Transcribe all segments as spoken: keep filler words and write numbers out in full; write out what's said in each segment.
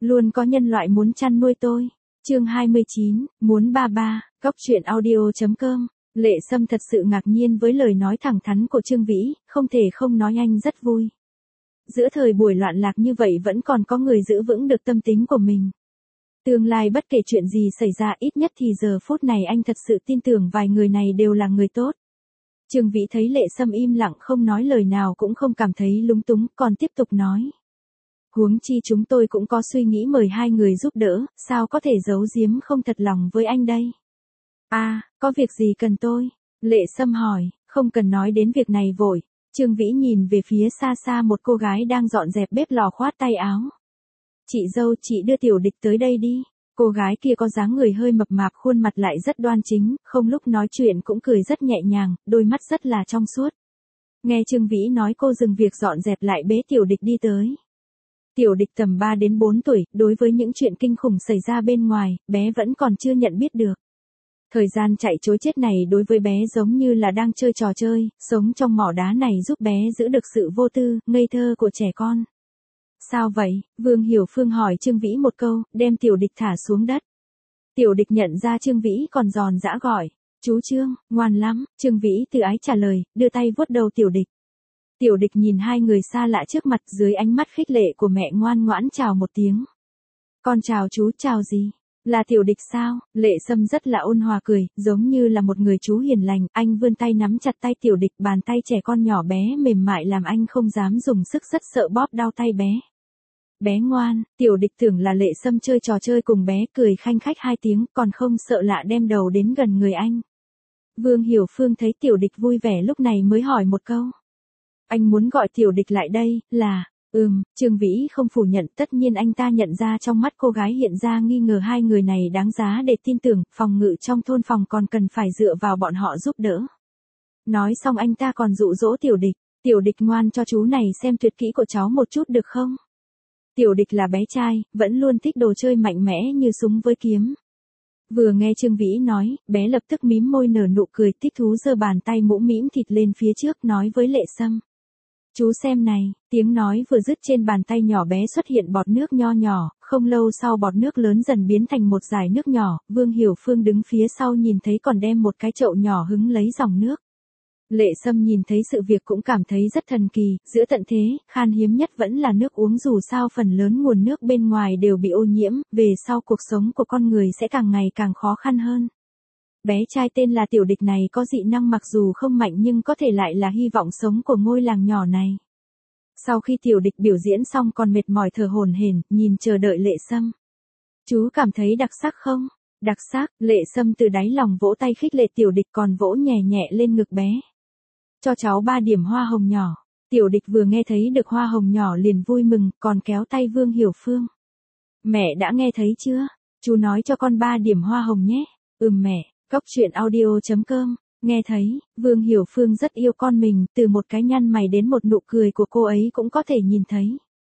Luôn có nhân loại muốn chăn nuôi tôi. Chương hai mươi chín, muốn ba ba, Cóc truyện audio chấm com. Lệ Sâm thật sự ngạc nhiên với lời nói thẳng thắn của Trương Vĩ, không thể không nói anh rất vui. Giữa thời buổi loạn lạc như vậy vẫn còn có người giữ vững được tâm tính của mình. Tương lai bất kể chuyện gì xảy ra, ít nhất thì giờ phút này anh thật sự tin tưởng vài người này đều là người tốt. Trương Vĩ thấy Lệ Sâm im lặng không nói lời nào cũng không cảm thấy lúng túng, còn tiếp tục nói. Huống chi chúng tôi cũng có suy nghĩ mời hai người giúp đỡ, sao có thể giấu giếm không thật lòng với anh đây? À, có việc gì cần tôi? Lệ Sâm hỏi, không cần nói đến việc này vội. Trương Vĩ nhìn về phía xa xa một cô gái đang dọn dẹp bếp lò khoát tay áo. Chị dâu, chị đưa Tiểu Địch tới đây đi. Cô gái kia có dáng người hơi mập mạp, khuôn mặt lại rất đoan chính, không lúc nói chuyện cũng cười rất nhẹ nhàng, đôi mắt rất là trong suốt. Nghe Trương Vĩ nói cô dừng việc dọn dẹp lại bế Tiểu Địch đi tới. Tiểu Địch tầm ba đến bốn tuổi, đối với những chuyện kinh khủng xảy ra bên ngoài, bé vẫn còn chưa nhận biết được. Thời gian chạy trối chết này đối với bé giống như là đang chơi trò chơi, sống trong mỏ đá này giúp bé giữ được sự vô tư, ngây thơ của trẻ con. Sao vậy? Vương Hiểu Phương hỏi Trương Vĩ một câu, đem Tiểu Địch thả xuống đất. Tiểu Địch nhận ra Trương Vĩ còn giòn giã gọi, chú Trương, ngoan lắm. Trương Vĩ từ ái trả lời, đưa tay vuốt đầu Tiểu Địch. Tiểu Địch nhìn hai người xa lạ trước mặt, dưới ánh mắt khích lệ của mẹ ngoan ngoãn chào một tiếng. Con chào chú. Chào gì? Là Tiểu Địch sao? Lệ Sâm rất là ôn hòa cười, giống như là một người chú hiền lành, anh vươn tay nắm chặt tay Tiểu Địch, bàn tay trẻ con nhỏ bé mềm mại làm anh không dám dùng sức, rất sợ bóp đau tay bé. Bé ngoan. Tiểu Địch tưởng là Lệ Sâm chơi trò chơi cùng bé, cười khanh khách hai tiếng, còn không sợ lạ đem đầu đến gần người anh. Vương Hiểu Phương thấy Tiểu Địch vui vẻ lúc này mới hỏi một câu. Anh muốn gọi Tiểu Địch lại đây, là... Ừm, Trương Vĩ không phủ nhận, tất nhiên anh ta nhận ra trong mắt cô gái hiện ra nghi ngờ hai người này đáng giá để tin tưởng, phòng ngự trong thôn phòng còn cần phải dựa vào bọn họ giúp đỡ. Nói xong anh ta còn dụ dỗ Tiểu Địch, Tiểu Địch ngoan cho chú này xem tuyệt kỹ của cháu một chút được không? Tiểu Địch là bé trai, vẫn luôn thích đồ chơi mạnh mẽ như súng với kiếm. Vừa nghe Trương Vĩ nói, bé lập tức mím môi nở nụ cười, thích thú giơ bàn tay mũm mĩm thịt lên phía trước nói với Lệ Sâm. Chú xem này, tiếng nói vừa dứt trên bàn tay nhỏ bé xuất hiện bọt nước nho nhỏ, không lâu sau bọt nước lớn dần biến thành một dải nước nhỏ, Vương Hiểu Phương đứng phía sau nhìn thấy còn đem một cái chậu nhỏ hứng lấy dòng nước. Lệ Sâm nhìn thấy sự việc cũng cảm thấy rất thần kỳ, giữa tận thế, khan hiếm nhất vẫn là nước uống, dù sao phần lớn nguồn nước bên ngoài đều bị ô nhiễm, về sau cuộc sống của con người sẽ càng ngày càng khó khăn hơn. Bé trai tên là Tiểu Địch này có dị năng mặc dù không mạnh nhưng có thể lại là hy vọng sống của ngôi làng nhỏ này. Sau khi Tiểu Địch biểu diễn xong còn mệt mỏi thở hổn hển, nhìn chờ đợi Lệ Sâm. Chú cảm thấy đặc sắc không? Đặc sắc. Lệ Sâm từ đáy lòng vỗ tay khích lệ Tiểu Địch, còn vỗ nhẹ nhẹ lên ngực bé. Cho cháu ba điểm hoa hồng nhỏ. Tiểu Địch vừa nghe thấy được hoa hồng nhỏ liền vui mừng, còn kéo tay Vương Hiểu Phương. Mẹ đã nghe thấy chưa? Chú nói cho con ba điểm hoa hồng nhé. Ừm mẹ. Cóc truyện audio chấm com. Nghe thấy, Vương Hiểu Phương rất yêu con mình, từ một cái nhăn mày đến một nụ cười của cô ấy cũng có thể nhìn thấy.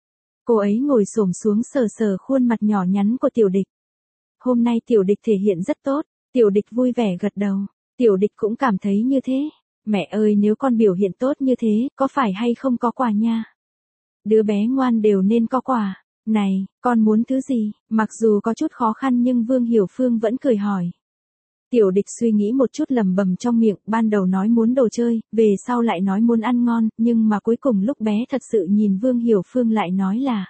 Cô ấy ngồi xổm xuống sờ sờ khuôn mặt nhỏ nhắn của Tiểu Địch. Hôm nay Tiểu Địch thể hiện rất tốt, Tiểu Địch vui vẻ gật đầu. Tiểu Địch cũng cảm thấy như thế. Mẹ ơi, nếu con biểu hiện tốt như thế, có phải hay không có quà nha? Đứa bé ngoan đều nên có quà. Này, con muốn thứ gì? Mặc dù có chút khó khăn nhưng Vương Hiểu Phương vẫn cười hỏi. Tiểu Địch suy nghĩ một chút lẩm bẩm trong miệng, ban đầu nói muốn đồ chơi, về sau lại nói muốn ăn ngon, nhưng mà cuối cùng lúc bé thật sự nhìn Vương Hiểu Phương lại nói là.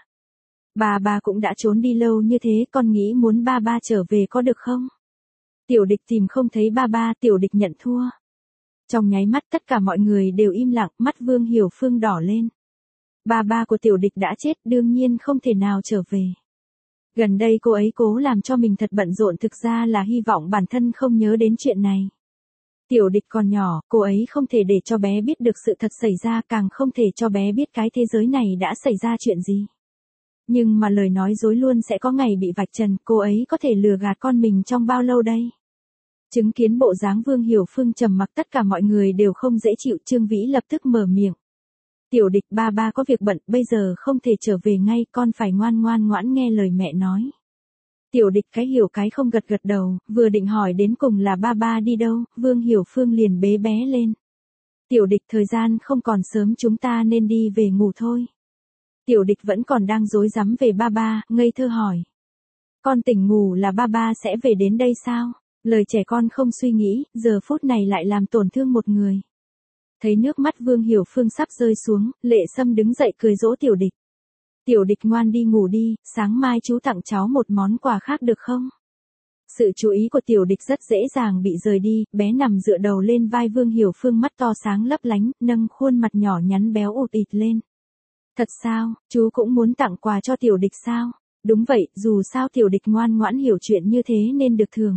Bà bà cũng đã trốn đi lâu như thế, con nghĩ muốn ba ba trở về có được không? Tiểu Địch tìm không thấy ba ba, Tiểu Địch nhận thua. Trong nháy mắt tất cả mọi người đều im lặng, mắt Vương Hiểu Phương đỏ lên. Ba ba của Tiểu Địch đã chết, đương nhiên không thể nào trở về. Gần đây cô ấy cố làm cho mình thật bận rộn, thực ra là hy vọng bản thân không nhớ đến chuyện này. Tiểu Địch còn nhỏ, cô ấy không thể để cho bé biết được sự thật xảy ra, càng không thể cho bé biết cái thế giới này đã xảy ra chuyện gì. Nhưng mà lời nói dối luôn sẽ có ngày bị vạch trần, cô ấy có thể lừa gạt con mình trong bao lâu đây? Chứng kiến bộ dáng Vương Hiểu Phương trầm mặc, tất cả mọi người đều không dễ chịu, Trương Vĩ lập tức mở miệng. Tiểu Địch, ba ba có việc bận, bây giờ không thể trở về ngay, con phải ngoan ngoan ngoãn nghe lời mẹ nói. Tiểu Địch cái hiểu cái không gật gật đầu, vừa định hỏi đến cùng là ba ba đi đâu, Vương Hiểu Phương liền bế bé lên. Tiểu Địch, thời gian không còn sớm, chúng ta nên đi về ngủ thôi. Tiểu địch vẫn còn đang rối rắm về ba ba, ngây thơ hỏi. Con tỉnh ngủ là ba ba sẽ về đến đây sao? Lời trẻ con không suy nghĩ, giờ phút này lại làm tổn thương một người. Thấy nước mắt Vương Hiểu Phương sắp rơi xuống, Lệ Sâm đứng dậy cười dỗ tiểu địch. Tiểu địch ngoan đi ngủ đi, sáng mai chú tặng cháu một món quà khác được không? Sự chú ý của tiểu địch rất dễ dàng bị rời đi, bé nằm dựa đầu lên vai Vương Hiểu Phương, mắt to sáng lấp lánh, nâng khuôn mặt nhỏ nhắn béo ụt ịt lên. Thật sao, chú cũng muốn tặng quà cho tiểu địch sao? Đúng vậy, dù sao tiểu địch ngoan ngoãn hiểu chuyện như thế nên được thưởng.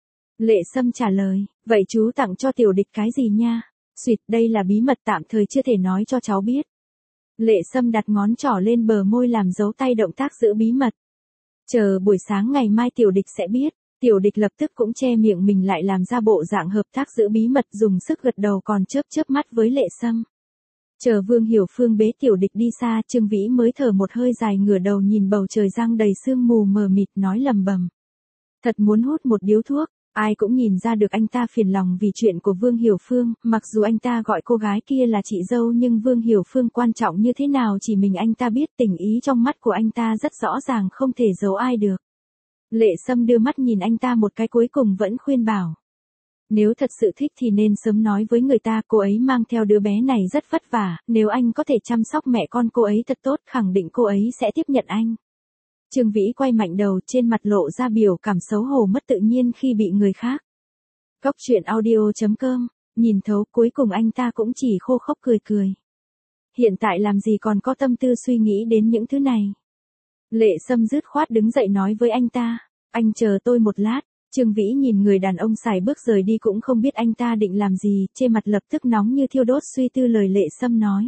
Lệ Sâm trả lời, vậy chú tặng cho tiểu địch cái gì nha? Xuyệt, đây là bí mật tạm thời chưa thể nói cho cháu biết. Lệ Sâm đặt ngón trỏ lên bờ môi làm dấu tay động tác giữ bí mật. Chờ buổi sáng ngày mai tiểu địch sẽ biết. Tiểu địch lập tức cũng che miệng mình lại làm ra bộ dạng hợp tác giữ bí mật, dùng sức gật đầu còn chớp chớp mắt với Lệ Sâm. Chờ Vương Hiểu Phương bế tiểu địch đi xa, Trương Vĩ mới thở một hơi dài, ngửa đầu nhìn bầu trời giăng đầy sương mù mờ mịt, nói lầm bầm. Thật muốn hút một điếu thuốc. Ai cũng nhìn ra được anh ta phiền lòng vì chuyện của Vương Hiểu Phương, mặc dù anh ta gọi cô gái kia là chị dâu nhưng Vương Hiểu Phương quan trọng như thế nào chỉ mình anh ta biết, tình ý trong mắt của anh ta rất rõ ràng, không thể giấu ai được. Lệ Sâm đưa mắt nhìn anh ta một cái, cuối cùng vẫn khuyên bảo. Nếu thật sự thích thì nên sớm nói với người ta, cô ấy mang theo đứa bé này rất vất vả, nếu anh có thể chăm sóc mẹ con cô ấy thật tốt, khẳng định cô ấy sẽ tiếp nhận anh. Trương Vĩ quay mạnh đầu, trên mặt lộ ra biểu cảm xấu hổ mất tự nhiên khi bị người khác. Cốc truyện audio chấm com, nhìn thấu, cuối cùng anh ta cũng chỉ khô khốc cười cười. Hiện tại làm gì còn có tâm tư suy nghĩ đến những thứ này. Lệ Sâm dứt khoát đứng dậy nói với anh ta, anh chờ tôi một lát. Trương Vĩ nhìn người đàn ông xài bước rời đi cũng không biết anh ta định làm gì, trên mặt lập tức nóng như thiêu đốt, suy tư lời Lệ Sâm nói.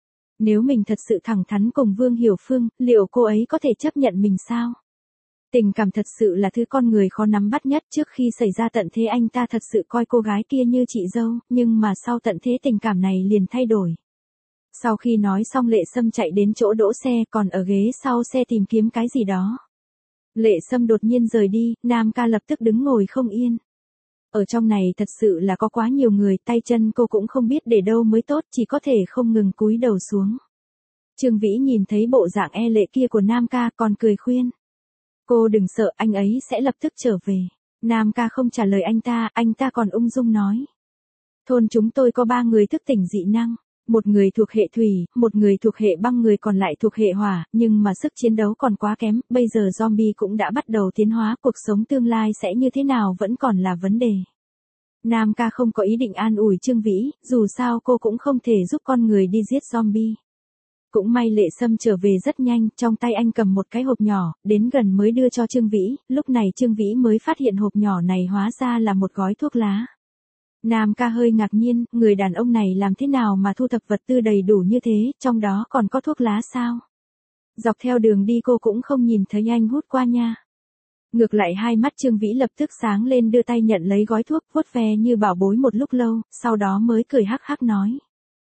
Nếu mình thật sự thẳng thắn cùng Vương Hiểu Phương, liệu cô ấy có thể chấp nhận mình sao? Tình cảm thật sự là thứ con người khó nắm bắt nhất, trước khi xảy ra tận thế anh ta thật sự coi cô gái kia như chị dâu, nhưng mà sau tận thế tình cảm này liền thay đổi. Sau khi nói xong Lệ Sâm chạy đến chỗ đỗ xe, còn ở ghế sau xe tìm kiếm cái gì đó. Lệ Sâm đột nhiên rời đi, Nam Ca lập tức đứng ngồi không yên. Ở trong này thật sự là có quá nhiều người, tay chân cô cũng không biết để đâu mới tốt, chỉ có thể không ngừng cúi đầu xuống. Trương Vĩ nhìn thấy bộ dạng e lệ kia của Nam Ca còn cười khuyên. Cô đừng sợ, anh ấy sẽ lập tức trở về. Nam Ca không trả lời anh ta, anh ta còn ung dung nói. Thôn chúng tôi có ba người thức tỉnh dị năng. Một người thuộc hệ thủy, một người thuộc hệ băng, người còn lại thuộc hệ hỏa, nhưng mà sức chiến đấu còn quá kém, bây giờ zombie cũng đã bắt đầu tiến hóa, cuộc sống tương lai sẽ như thế nào vẫn còn là vấn đề. Nam Ca không có ý định an ủi Trương Vĩ, dù sao cô cũng không thể giúp con người đi giết zombie. Cũng may Lệ Sâm trở về rất nhanh, trong tay anh cầm một cái hộp nhỏ, đến gần mới đưa cho Trương Vĩ, lúc này Trương Vĩ mới phát hiện hộp nhỏ này hóa ra là một gói thuốc lá. Nam Ca hơi ngạc nhiên, người đàn ông này làm thế nào mà thu thập vật tư đầy đủ như thế, trong đó còn có thuốc lá sao? Dọc theo đường đi cô cũng không nhìn thấy anh hút qua nha. Ngược lại hai mắt Trương Vĩ lập tức sáng lên, đưa tay nhận lấy gói thuốc, vuốt ve như bảo bối một lúc lâu, sau đó mới cười hắc hắc nói.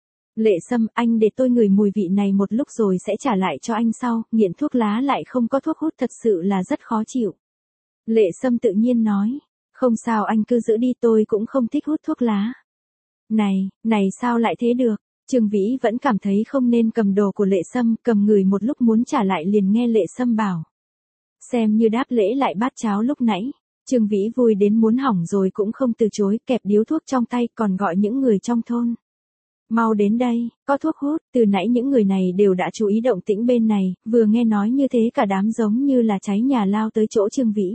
Lệ Sâm, anh để tôi ngửi mùi vị này một lúc rồi sẽ trả lại cho anh sau, nghiện thuốc lá lại không có thuốc hút thật sự là rất khó chịu. Lệ Sâm tự nhiên nói. Không sao, anh cứ giữ đi, tôi cũng không thích hút thuốc lá. Này, này sao lại thế được? Trương Vĩ vẫn cảm thấy không nên cầm đồ của Lệ Sâm, cầm người một lúc muốn trả lại liền nghe Lệ Sâm bảo. Xem như đáp lễ lại bát cháo lúc nãy. Trương Vĩ vui đến muốn hỏng rồi cũng không từ chối, kẹp điếu thuốc trong tay còn gọi những người trong thôn. Mau đến đây, có thuốc hút, từ nãy những người này đều đã chú ý động tĩnh bên này, vừa nghe nói như thế cả đám giống như là cháy nhà lao tới chỗ Trương Vĩ.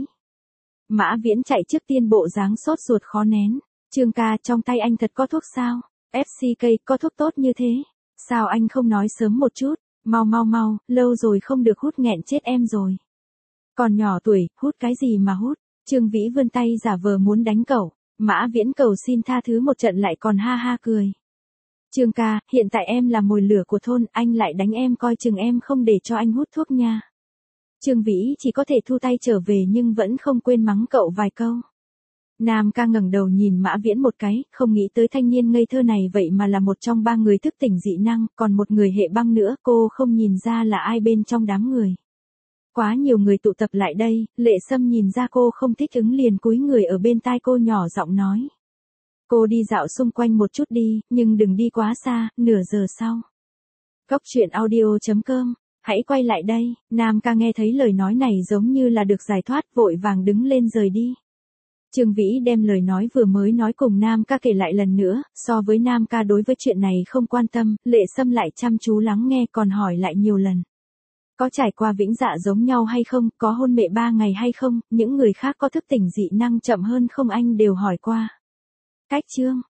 Mã Viễn chạy trước tiên bộ dáng sốt ruột khó nén. Trương ca, trong tay anh thật có thuốc sao? ép xê ca có thuốc tốt như thế. Sao anh không nói sớm một chút? Mau mau mau, lâu rồi không được hút, nghẹn chết em rồi. Còn nhỏ tuổi, hút cái gì mà hút? Trương Vĩ vươn tay giả vờ muốn đánh cậu. Mã Viễn cầu xin tha thứ một trận lại còn ha ha cười. Trương ca, hiện tại em là mồi lửa của thôn, anh lại đánh em, coi chừng em không để cho anh hút thuốc nha. Trương Vĩ chỉ có thể thu tay trở về nhưng vẫn không quên mắng cậu vài câu. Nam Ca ngẩng đầu nhìn Mã Viễn một cái, không nghĩ tới thanh niên ngây thơ này vậy mà là một trong ba người thức tỉnh dị năng, còn một người hệ băng nữa, cô không nhìn ra là ai bên trong đám người. Quá nhiều người tụ tập lại đây, Lệ Sâm nhìn ra cô không thích ứng liền cúi người ở bên tai cô nhỏ giọng nói. Cô đi dạo xung quanh một chút đi, nhưng đừng đi quá xa, nửa giờ sau. Cốc truyện audio chấm com Hãy quay lại đây, Nam ca nghe thấy lời nói này giống như là được giải thoát, vội vàng đứng lên rời đi. Trương Vĩ đem lời nói vừa mới nói cùng Nam ca kể lại lần nữa, so với Nam ca đối với chuyện này không quan tâm, Lệ Sâm lại chăm chú lắng nghe còn hỏi lại nhiều lần. Có trải qua vĩnh dạ giống nhau hay không, có hôn mê ba ngày hay không, những người khác có thức tỉnh dị năng chậm hơn không anh đều hỏi qua. Cách chương